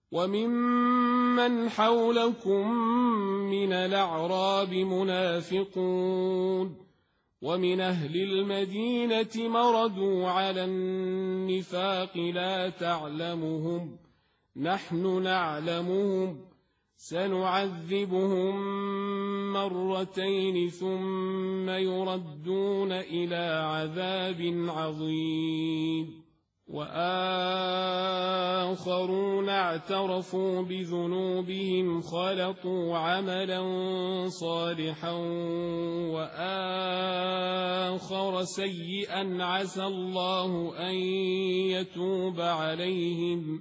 وممن حولكم من الأعراب منافقون ومن أهل المدينة مردوا على النفاق لا تعلمهم نحن نعلمهم سنعذبهم مرتين ثم يردون إلى عذاب عظيم وآخرون اعترفوا بذنوبهم خلطوا عملا صالحا وآخر سيئا عسى الله أن يتوب عليهم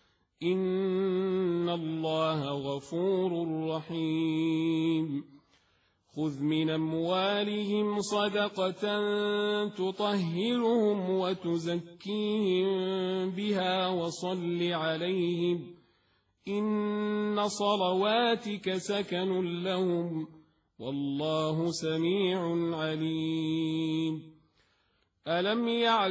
إن الله غفور رحيم خذ من أموالهم صدقة تطهرهم وتزكيهم بها وصل عليهم إن صلواتك سكن لهم والله سميع عليم ألم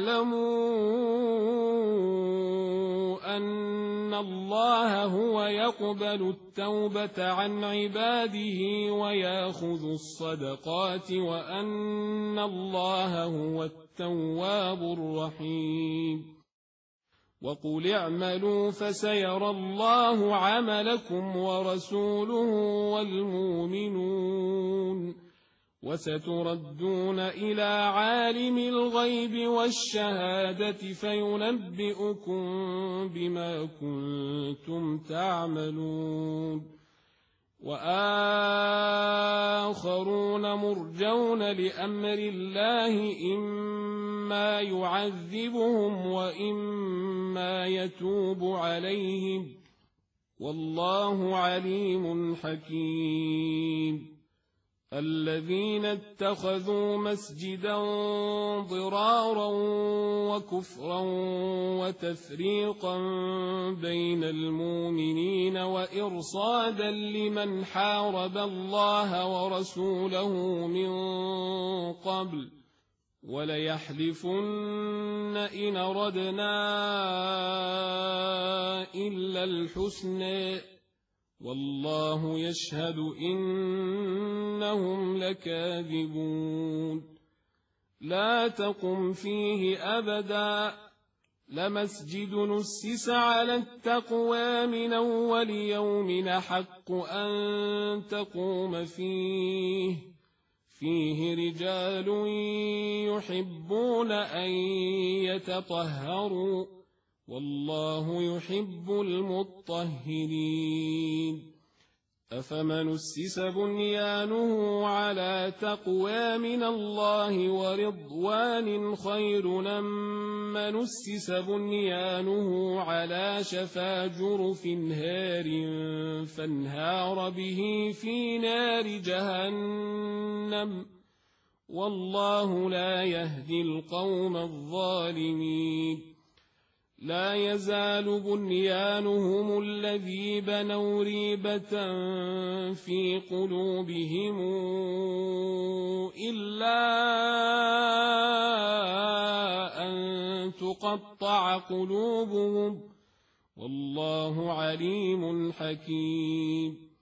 يعلموا أن الله هو يقبل التوبة عن عباده ويأخذ الصدقات وأن الله هو التواب الرحيم وقل اعملوا فسيرى الله عملكم ورسوله والمؤمنون وستردون إلى عالم الغيب والشهادة فينبئكم بما كنتم تعملون وآخرون مرجون لأمر الله إما يعذبهم وإما يتوب عليهم والله عليم حكيم الذين اتخذوا مسجدا ضرارا وكفرا وتفريقا بين المؤمنين وإرصادا لمن حارب الله ورسوله من قبل وليحلفن إن أردنا إلا الحسنى والله يشهد إنهم لكاذبون لا تقم فيه أبدا لمسجد نسس على التقوى من أول يوم حق أن تقوم فيه رجال يحبون أن يتطهروا والله يحب المطهرين أفمن أسس بنيانه على تقوى من الله ورضوان خير أم من أسس بنيانه على شفا جرف هار فانهار به في نار جهنم والله لا يهدي القوم الظالمين لا يزال بنيانهم الذي بنوا ريبة في قلوبهم إلا أن تقطع قلوبهم والله عليم حكيم